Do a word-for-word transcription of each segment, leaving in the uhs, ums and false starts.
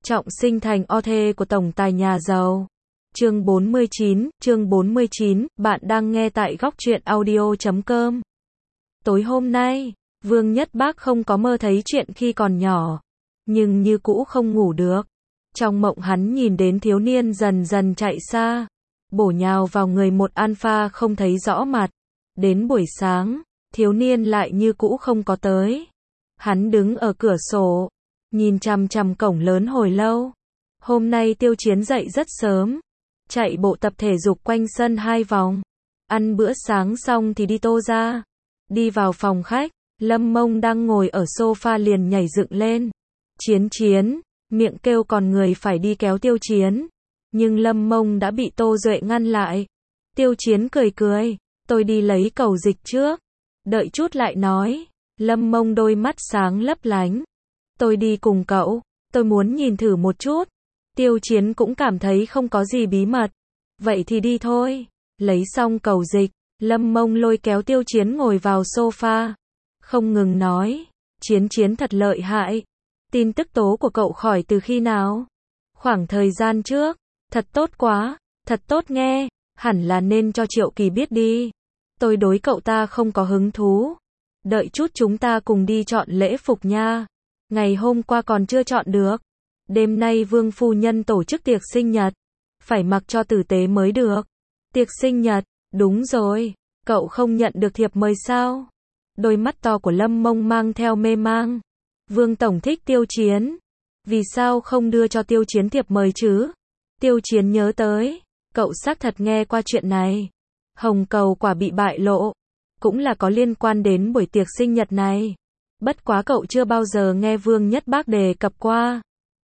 trọng sinh thành o thê của tổng tài nhà giàu. Chương bốn mươi chín, chương bốn mươi chín, bạn đang nghe tại góc truyện audio chấm com. Tối hôm nay, Vương Nhất Bác không có mơ thấy chuyện khi còn nhỏ, nhưng như cũ không ngủ được. Trong mộng hắn nhìn đến thiếu niên dần dần chạy xa, bổ nhào vào người một alpha không thấy rõ mặt. Đến buổi sáng, thiếu niên lại như cũ không có tới. Hắn đứng ở cửa sổ, nhìn chằm chằm cổng lớn hồi lâu. Hôm nay Tiêu Chiến dậy rất sớm, chạy bộ tập thể dục quanh sân hai vòng. Ăn bữa sáng xong thì đi tô ra. Đi vào phòng khách, Lâm Mông đang ngồi ở sofa liền nhảy dựng lên. Chiến Chiến, miệng kêu còn người phải đi kéo Tiêu Chiến. Nhưng Lâm Mông đã bị Tô Duệ ngăn lại. Tiêu Chiến cười cười, tôi đi lấy cầu dịch trước. Đợi chút lại nói. Lâm Mông đôi mắt sáng lấp lánh. Tôi đi cùng cậu, tôi muốn nhìn thử một chút. Tiêu Chiến cũng cảm thấy không có gì bí mật. Vậy thì đi thôi. Lấy xong cầu dịch, Lâm Mông lôi kéo Tiêu Chiến ngồi vào sofa. Không ngừng nói, Chiến Chiến thật lợi hại. Tin tức tố của cậu khỏi từ khi nào? Khoảng thời gian trước. Thật tốt quá, thật tốt nghe. Hẳn là nên cho Triệu Kỳ biết đi. Tôi đối cậu ta không có hứng thú. Đợi chút chúng ta cùng đi chọn lễ phục nha. Ngày hôm qua còn chưa chọn được. Đêm nay Vương phu nhân tổ chức tiệc sinh nhật. Phải mặc cho tử tế mới được. Tiệc sinh nhật, đúng rồi. Cậu không nhận được thiệp mời sao? Đôi mắt to của Lâm Mông mang theo mê mang. Vương tổng thích Tiêu Chiến. Vì sao không đưa cho Tiêu Chiến thiệp mời chứ? Tiêu Chiến nhớ tới. Cậu xác thật nghe qua chuyện này. Hồng cầu quả bị bại lộ. Cũng là có liên quan đến buổi tiệc sinh nhật này. Bất quá cậu chưa bao giờ nghe Vương Nhất Bác đề cập qua.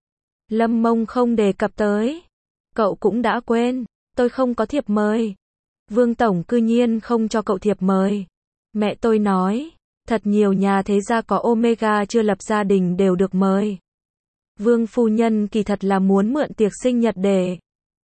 Lâm Mông không đề cập tới. Cậu cũng đã quên. Tôi không có thiệp mời. Vương tổng cư nhiên không cho cậu thiệp mời. Mẹ tôi nói, thật nhiều nhà thế gia có Omega chưa lập gia đình đều được mời. Vương phu nhân kỳ thật là muốn mượn tiệc sinh nhật để.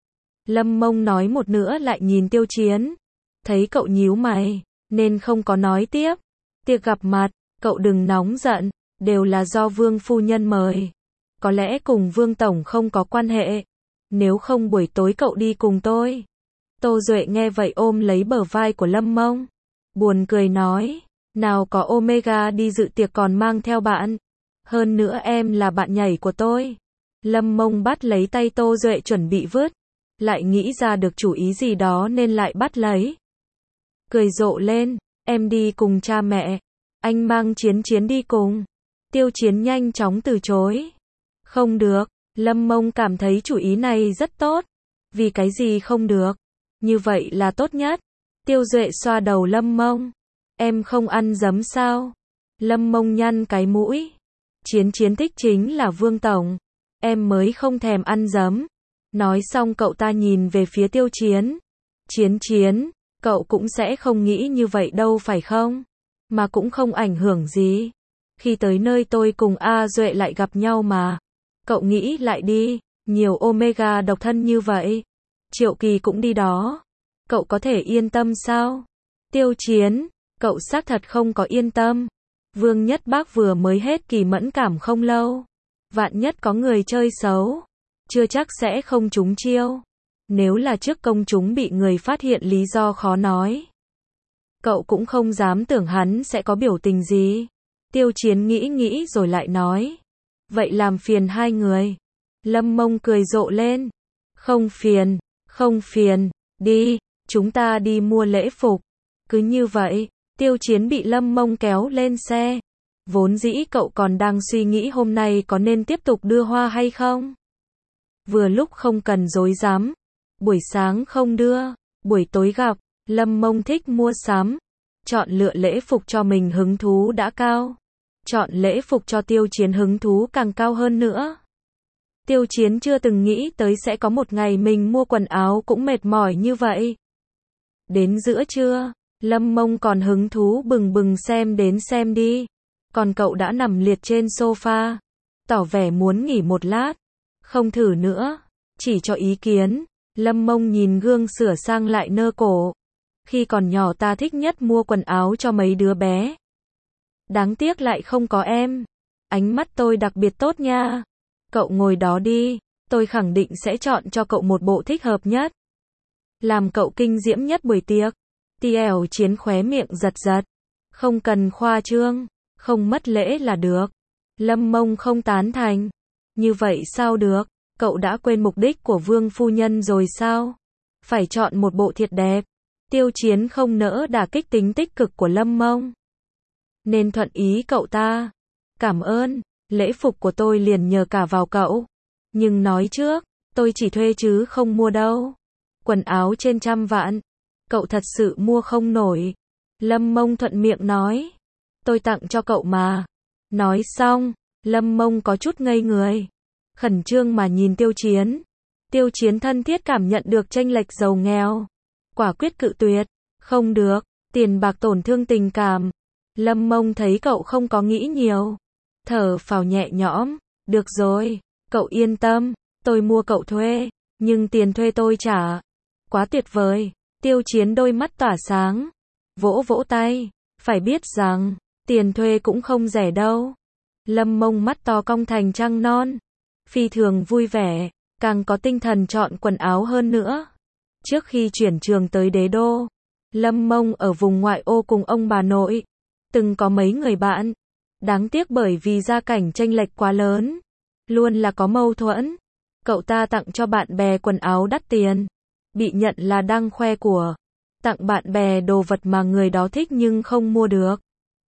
Lâm Mông nói một nữa lại nhìn Tiêu Chiến. Thấy cậu nhíu mày, nên không có nói tiếp. Tiệc gặp mặt, cậu đừng nóng giận, đều là do Vương phu nhân mời. Có lẽ cùng Vương tổng không có quan hệ. Nếu không buổi tối cậu đi cùng tôi. Tô Duệ nghe vậy ôm lấy bờ vai của Lâm Mông. Buồn cười nói, nào có Omega đi dự tiệc còn mang theo bạn. Hơn nữa em là bạn nhảy của tôi. Lâm Mông bắt lấy tay Tô Duệ chuẩn bị vứt. Lại nghĩ ra được chủ ý gì đó nên lại bắt lấy. Cười rộ lên, em đi cùng cha mẹ. Anh mang Chiến Chiến đi cùng. Tiêu Chiến nhanh chóng từ chối. Không được, Lâm Mông cảm thấy chủ ý này rất tốt. Vì cái gì không được? Như vậy là tốt nhất. Tiêu Duệ xoa đầu Lâm Mông. Em không ăn giấm sao? Lâm Mông nhăn cái mũi. Chiến Chiến thích chính là Vương tổng. Em mới không thèm ăn giấm. Nói xong cậu ta nhìn về phía Tiêu Chiến. Chiến Chiến, cậu cũng sẽ không nghĩ như vậy đâu phải không? Mà cũng không ảnh hưởng gì. Khi tới nơi tôi cùng A Duệ lại gặp nhau mà. Cậu nghĩ lại đi, nhiều Omega độc thân như vậy. Triệu Kỳ cũng đi đó. Cậu có thể yên tâm sao? Tiêu Chiến, cậu xác thật không có yên tâm. Vương Nhất Bác vừa mới hết kỳ mẫn cảm không lâu. Vạn nhất có người chơi xấu. Chưa chắc sẽ không trúng chiêu. Nếu là trước công chúng bị người phát hiện lý do khó nói. Cậu cũng không dám tưởng hắn sẽ có biểu tình gì. Tiêu Chiến nghĩ nghĩ rồi lại nói. Vậy làm phiền hai người. Lâm Mông cười rộ lên. Không phiền, không phiền, đi, chúng ta đi mua lễ phục. Cứ như vậy, Tiêu Chiến bị Lâm Mông kéo lên xe. Vốn dĩ cậu còn đang suy nghĩ hôm nay có nên tiếp tục đưa hoa hay không. Vừa lúc không cần dối dám. Buổi sáng không đưa, buổi tối gặp. Lâm Mông thích mua sắm. Chọn lựa lễ phục cho mình hứng thú đã cao. Chọn lễ phục cho Tiêu Chiến hứng thú càng cao hơn nữa. Tiêu Chiến chưa từng nghĩ tới sẽ có một ngày mình mua quần áo cũng mệt mỏi như vậy. Đến giữa trưa, Lâm Mông còn hứng thú bừng bừng xem đến xem đi. Còn cậu đã nằm liệt trên sofa. Tỏ vẻ muốn nghỉ một lát. Không thử nữa. Chỉ cho ý kiến. Lâm Mông nhìn gương sửa sang lại nơ cổ. Khi còn nhỏ ta thích nhất mua quần áo cho mấy đứa bé. Đáng tiếc lại không có em. Ánh mắt tôi đặc biệt tốt nha. Cậu ngồi đó đi, tôi khẳng định sẽ chọn cho cậu một bộ thích hợp nhất. Làm cậu kinh diễm nhất buổi tiệc. Tiêu Chiến khóe miệng giật giật. Không cần khoa trương, không mất lễ là được. Lâm Mông không tán thành. Như vậy sao được, cậu đã quên mục đích của Vương phu nhân rồi sao? Phải chọn một bộ thiệt đẹp. Tiêu Chiến không nỡ đả kích tính tích cực của Lâm Mông, nên thuận ý cậu ta. Cảm ơn, lễ phục của tôi liền nhờ cả vào cậu. Nhưng nói trước, tôi chỉ thuê chứ không mua đâu. Quần áo trên trăm vạn, cậu thật sự mua không nổi. Lâm Mông thuận miệng nói. Tôi tặng cho cậu mà. Nói xong, Lâm Mông có chút ngây người. Khẩn trương mà nhìn Tiêu Chiến. Tiêu Chiến thân thiết cảm nhận được chênh lệch giàu nghèo. Quả quyết cự tuyệt. Không được, tiền bạc tổn thương tình cảm. Lâm Mông thấy cậu không có nghĩ nhiều. Thở phào nhẹ nhõm. Được rồi, cậu yên tâm. Tôi mua cậu thuê, nhưng tiền thuê tôi trả. Quá tuyệt vời. Tiêu Chiến đôi mắt tỏa sáng. Vỗ vỗ tay. Phải biết rằng, tiền thuê cũng không rẻ đâu. Lâm Mông mắt to cong thành trăng non. Phi thường vui vẻ, càng có tinh thần chọn quần áo hơn nữa. Trước khi chuyển trường tới đế đô, Lâm Mông ở vùng ngoại ô cùng ông bà nội. Từng có mấy người bạn. Đáng tiếc bởi vì gia cảnh chênh lệch quá lớn. Luôn là có mâu thuẫn. Cậu ta tặng cho bạn bè quần áo đắt tiền. Bị nhận là đang khoe của. Tặng bạn bè đồ vật mà người đó thích nhưng không mua được.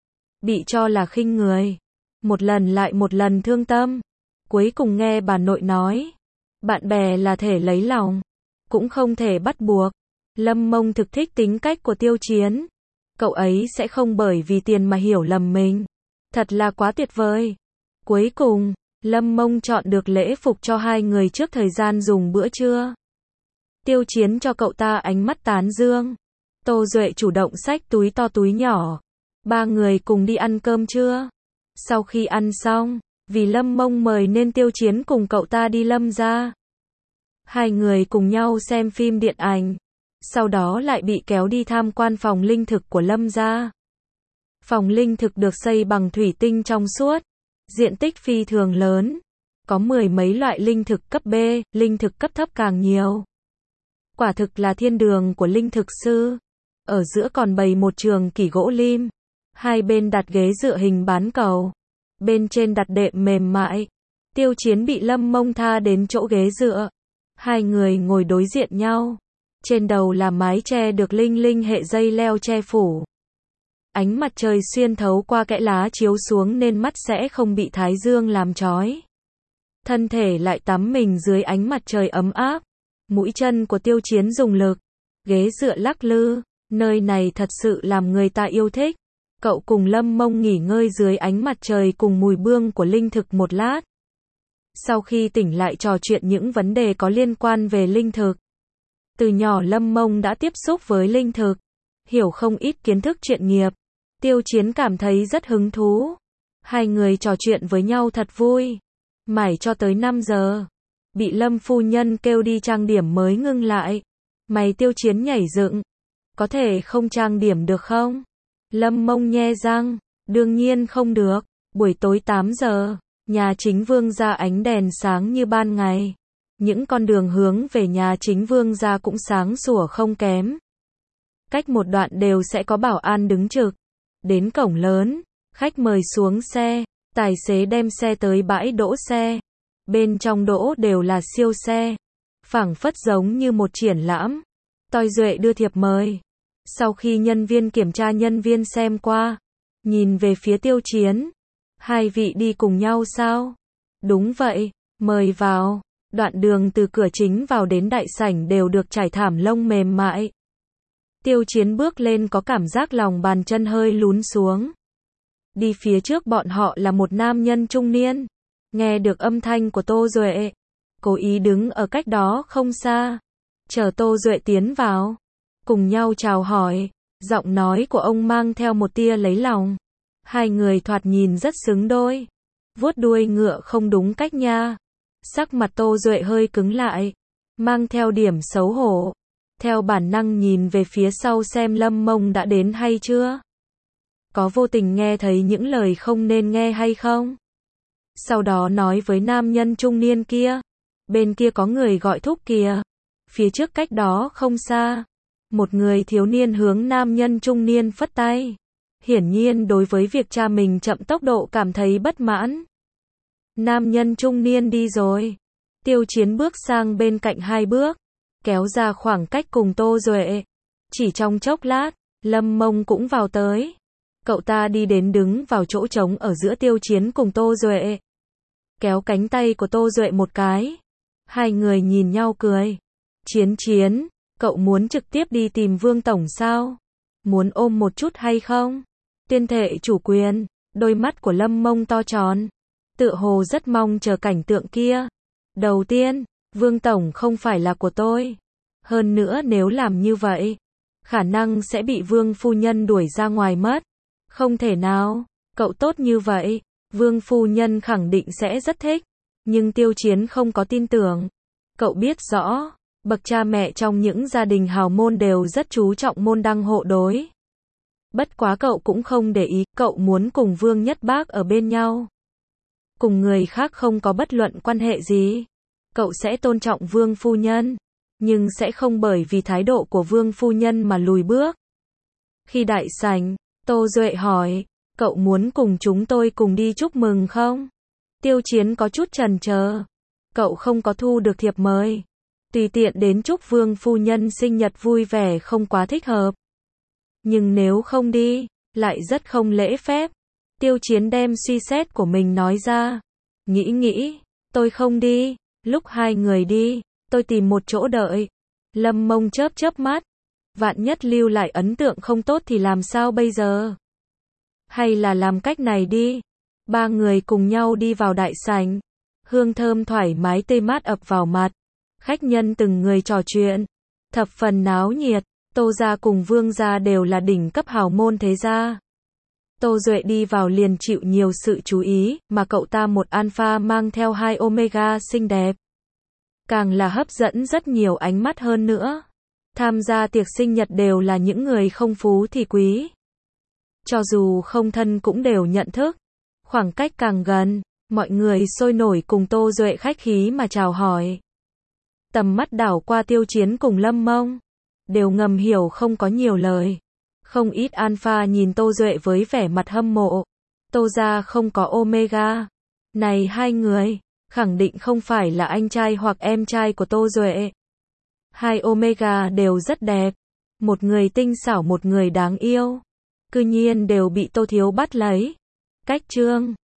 Bị cho là khinh người. Một lần lại một lần thương tâm. Cuối cùng nghe bà nội nói. Bạn bè là thể lấy lòng. Cũng không thể bắt buộc. Lâm Mông thực thích tính cách của Tiêu Chiến. Cậu ấy sẽ không bởi vì tiền mà hiểu lầm mình. Thật là quá tuyệt vời. Cuối cùng, Lâm Mông chọn được lễ phục cho hai người trước thời gian dùng bữa trưa. Tiêu Chiến cho cậu ta ánh mắt tán dương. Tô Duệ chủ động xách túi to túi nhỏ. Ba người cùng đi ăn cơm trưa. Sau khi ăn xong, vì Lâm Mông mời nên Tiêu Chiến cùng cậu ta đi Lâm gia. Hai người cùng nhau xem phim điện ảnh. Sau đó lại bị kéo đi tham quan phòng linh thực của Lâm gia. Phòng linh thực được xây bằng thủy tinh trong suốt. Diện tích phi thường lớn. Có mười mấy loại linh thực cấp B, linh thực cấp thấp càng nhiều. Quả thực là thiên đường của linh thực sư. Ở giữa còn bày một trường kỷ gỗ lim. Hai bên đặt ghế dựa hình bán cầu. Bên trên đặt đệm mềm mại. Tiêu Chiến bị Lâm Mông tha đến chỗ ghế dựa. Hai người ngồi đối diện nhau. Trên đầu là mái che được linh linh hệ dây leo che phủ. Ánh mặt trời xuyên thấu qua kẽ lá chiếu xuống nên mắt sẽ không bị thái dương làm chói. Thân thể lại tắm mình dưới ánh mặt trời ấm áp. Mũi chân của Tiêu Chiến dùng lực. Ghế dựa lắc lư. Nơi này thật sự làm người ta yêu thích. Cậu cùng Lâm Mông nghỉ ngơi dưới ánh mặt trời cùng mùi bương của linh thực một lát. Sau khi tỉnh lại trò chuyện những vấn đề có liên quan về linh thực. Từ nhỏ Lâm Mông đã tiếp xúc với linh thực. Hiểu không ít kiến thức chuyện nghiệp. Tiêu Chiến cảm thấy rất hứng thú. Hai người trò chuyện với nhau thật vui. Mãi cho tới năm giờ. Bị Lâm phu nhân kêu đi trang điểm mới ngưng lại. Mày Tiêu Chiến nhảy dựng. Có thể không trang điểm được không? Lâm Mông nhe răng. Đương nhiên không được. Buổi tối tám giờ. Nhà chính vương gia ánh đèn sáng như ban ngày. Những con đường hướng về nhà chính vương gia cũng sáng sủa không kém. Cách một đoạn đều sẽ có bảo an đứng trực. Đến cổng lớn, khách mời xuống xe, tài xế đem xe tới bãi đỗ xe. Bên trong đỗ đều là siêu xe. Phảng phất giống như một triển lãm. Toi Duệ đưa thiệp mời. Sau khi nhân viên kiểm tra nhân viên xem qua, nhìn về phía Tiêu Chiến. Hai vị đi cùng nhau sao? Đúng vậy, mời vào. Đoạn đường từ cửa chính vào đến đại sảnh đều được trải thảm lông mềm mại. Tiêu Chiến bước lên có cảm giác lòng bàn chân hơi lún xuống. Đi phía trước bọn họ là một nam nhân trung niên. Nghe được âm thanh của Tô Duệ. Cố ý đứng ở cách đó không xa. Chờ Tô Duệ tiến vào. Cùng nhau chào hỏi. Giọng nói của ông mang theo một tia lấy lòng. Hai người thoạt nhìn rất xứng đôi. Vuốt đuôi ngựa không đúng cách nha. Sắc mặt Tô Duệ hơi cứng lại. Mang theo điểm xấu hổ. Theo bản năng nhìn về phía sau xem Lâm Mông đã đến hay chưa. Có vô tình nghe thấy những lời không nên nghe hay không? Sau đó nói với nam nhân trung niên kia. Bên kia có người gọi thúc kìa. Phía trước cách đó không xa. Một người thiếu niên hướng nam nhân trung niên phất tay. Hiển nhiên đối với việc cha mình chậm tốc độ cảm thấy bất mãn. Nam nhân trung niên đi rồi. Tiêu Chiến bước sang bên cạnh hai bước. Kéo ra khoảng cách cùng Tô Duệ. Chỉ trong chốc lát, Lâm Mông cũng vào tới. Cậu ta đi đến đứng vào chỗ trống ở giữa Tiêu Chiến cùng Tô Duệ. Kéo cánh tay của Tô Duệ một cái. Hai người nhìn nhau cười. Chiến Chiến, cậu muốn trực tiếp đi tìm Vương Tổng sao? Muốn ôm một chút hay không? Tuyên thệ chủ quyền, đôi mắt của Lâm Mông to tròn. Tựa hồ rất mong chờ cảnh tượng kia. Đầu tiên, Vương Tổng không phải là của tôi. Hơn nữa nếu làm như vậy, khả năng sẽ bị Vương Phu Nhân đuổi ra ngoài mất. Không thể nào, cậu tốt như vậy, Vương Phu Nhân khẳng định sẽ rất thích. Nhưng Tiêu Chiến không có tin tưởng. Cậu biết rõ, bậc cha mẹ trong những gia đình hào môn đều rất chú trọng môn đăng hộ đối. Bất quá cậu cũng không để ý, cậu muốn cùng Vương Nhất Bác ở bên nhau. Cùng người khác không có bất luận quan hệ gì. Cậu sẽ tôn trọng Vương Phu Nhân, nhưng sẽ không bởi vì thái độ của Vương Phu Nhân mà lùi bước. Khi đại sảnh, Tô Duệ hỏi, cậu muốn cùng chúng tôi cùng đi chúc mừng không? Tiêu Chiến có chút chần chờ. Cậu không có thu được thiệp mời. Tùy tiện đến chúc Vương Phu Nhân sinh nhật vui vẻ không quá thích hợp. Nhưng nếu không đi, lại rất không lễ phép. Tiêu Chiến đem suy xét của mình nói ra. Nghĩ nghĩ, tôi không đi. Lúc hai người đi, tôi tìm một chỗ đợi. Lâm Mông chớp chớp mắt. Vạn nhất lưu lại ấn tượng không tốt thì làm sao bây giờ? Hay là làm cách này đi. Ba người cùng nhau đi vào đại sảnh. Hương thơm thoải mái tê mát ập vào mặt. Khách nhân từng người trò chuyện. Thập phần náo nhiệt. Tô gia cùng Vương gia đều là đỉnh cấp hào môn thế gia. Tô Duệ đi vào liền chịu nhiều sự chú ý, mà cậu ta một alpha mang theo hai omega xinh đẹp. Càng là hấp dẫn rất nhiều ánh mắt hơn nữa. Tham gia tiệc sinh nhật đều là những người không phú thì quý. Cho dù không thân cũng đều nhận thức. Khoảng cách càng gần, mọi người sôi nổi cùng Tô Duệ khách khí mà chào hỏi. Tầm mắt đảo qua Tiêu Chiến cùng Lâm Mông. Đều ngầm hiểu không có nhiều lời. Không ít alpha nhìn Tô Duệ với vẻ mặt hâm mộ. Tô gia không có omega. Này hai người, khẳng định không phải là anh trai hoặc em trai của Tô Duệ. Hai omega đều rất đẹp. Một người tinh xảo một người đáng yêu. Cư nhiên đều bị Tô Thiếu bắt lấy. Cách chương